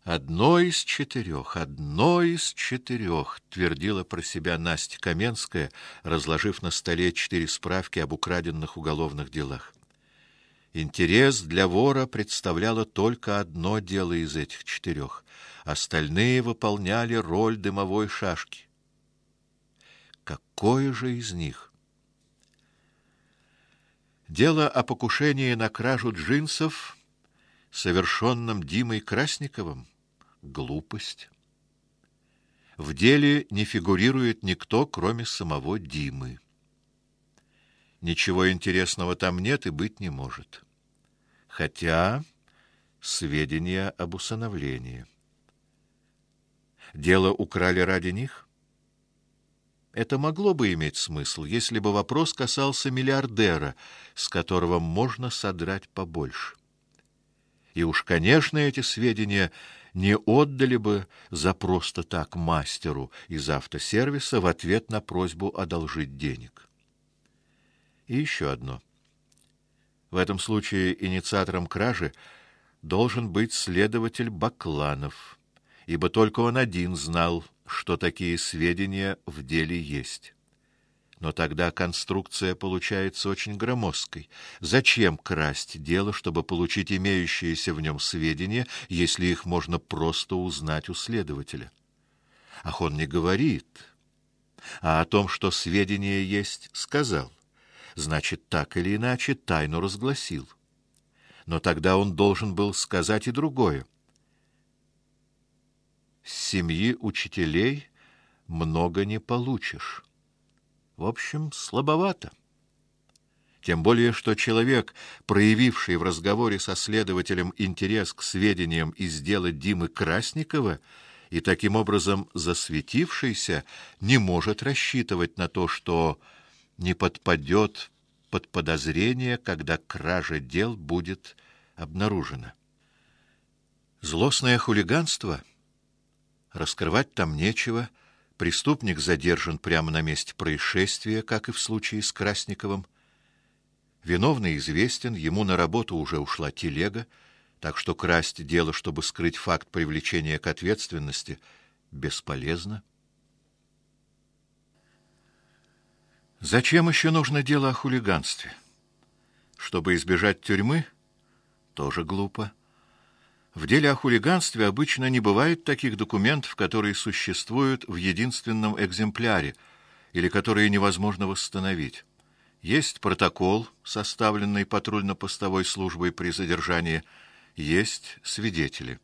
одно из четырех, твердила про себя Настя Каменская, разложив на столе 4 справки об украденных уголовных делах. Интерес для вора представляло только одно дело из этих 4. Остальные выполняли роль дымовой шашки. Какое же из них? Дело о покушении на кражу джинсов, совершенном Димой Красниковым, глупость. В деле не фигурирует никто, кроме самого Димы. Ничего интересного там нет и быть не может. Хотя сведения об усыновлении. Дело украли ради них? Это могло бы иметь смысл, если бы вопрос касался миллиардера, с которого можно содрать побольше. И уж, конечно, эти сведения не отдали бы за просто так мастеру из автосервиса в ответ на просьбу одолжить денег. И еще одно. В этом случае инициатором кражи должен быть следователь Бакланов, ибо только он один знал, что такие сведения в деле есть. Но тогда конструкция получается очень громоздкой. Зачем красть дело, чтобы получить имеющиеся в нем сведения, если их можно просто узнать у следователя? Ах, он не говорит, а о том, что сведения есть, сказал. Значит, так или иначе тайну разгласил. Но тогда он должен был сказать и другое. С семьи учителей много не получишь. В общем, слабовато. Тем более, что человек, проявивший в разговоре со следователем интерес к сведениям из дела Димы Красникова и таким образом засветившийся, не может рассчитывать на то, что не подпадет под подозрение, когда кража дел будет обнаружена. Злостное хулиганство? Раскрывать там нечего. Преступник задержан прямо на месте происшествия, как и в случае с Красниковым. Виновный известен, ему на работу уже ушла телега, так что красть дело, чтобы скрыть факт привлечения к ответственности, бесполезно. Зачем еще нужно дело о хулиганстве? Чтобы избежать тюрьмы? Тоже глупо. В деле о хулиганстве обычно не бывает таких документов, которые существуют в единственном экземпляре или которые невозможно восстановить. Есть протокол, составленный патрульно-постовой службой при задержании, есть свидетели.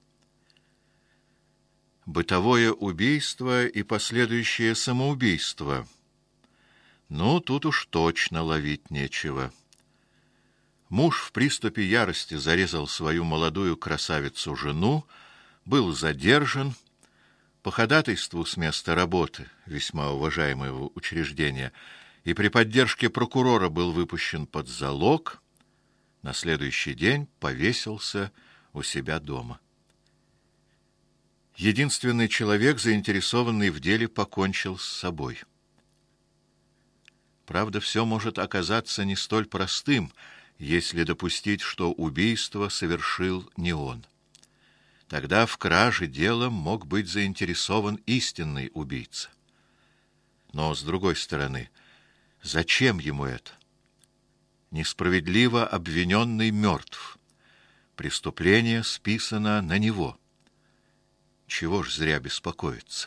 Бытовое убийство и последующее самоубийство. Ну, тут уж точно ловить нечего. Муж в приступе ярости зарезал свою молодую красавицу-жену, был задержан, по ходатайству с места работы весьма уважаемого учреждения, и при поддержке прокурора был выпущен под залог, на следующий день повесился у себя дома. Единственный человек, заинтересованный в деле, покончил с собой. Правда, все может оказаться не столь простым, если допустить, что убийство совершил не он. Тогда в краже делом мог быть заинтересован истинный убийца. Но, с другой стороны, зачем ему это? Несправедливо обвиненный мертв. Преступление списано на него. Чего ж зря беспокоиться?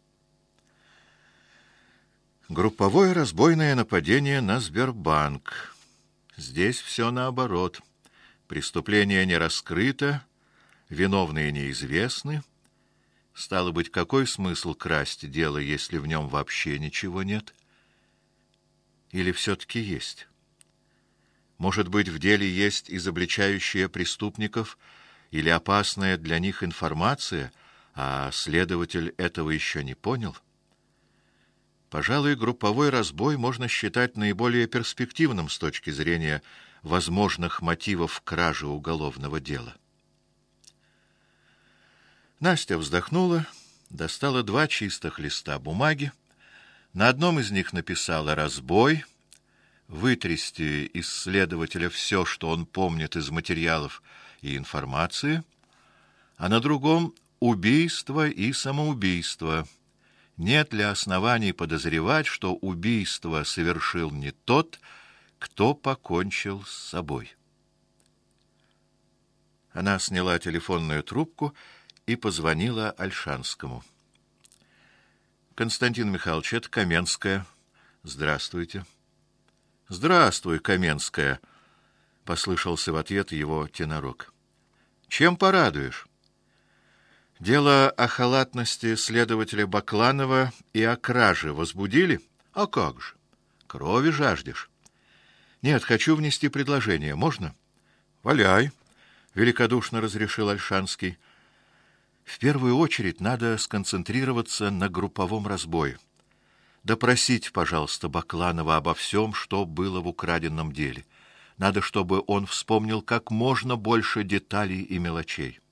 Групповое разбойное нападение на Сбербанк. Здесь все наоборот. Преступление не раскрыто, виновные неизвестны. Стало быть, какой смысл красть дело, если в нем вообще ничего нет? Или все-таки есть? Может быть, в деле есть изобличающая преступников или опасная для них информация, а следователь этого еще не понял? Пожалуй, групповой разбой можно считать наиболее перспективным с точки зрения возможных мотивов кражи уголовного дела. Настя вздохнула, достала 2 чистых листа бумаги, на одном из них написала «разбой», вытрясти из следователя все, что он помнит из материалов и информации, а на другом убийство и самоубийство. Нет ли оснований подозревать, что убийство совершил не тот, кто покончил с собой? Она сняла телефонную трубку и позвонила Ольшанскому. Константин Михайлович, это Каменская. Здравствуйте. Здравствуй, Каменская, послышался в ответ его тенорок. Чем порадуешь? Дело о халатности следователя Бакланова и о краже возбудили? А как же? Крови жаждешь? Нет, хочу внести предложение. Можно? Валяй, великодушно разрешил Ольшанский. В первую очередь надо сконцентрироваться на групповом разбое. Допросить, пожалуйста, Бакланова обо всем, что было в украденном деле. Надо, чтобы он вспомнил как можно больше деталей и мелочей.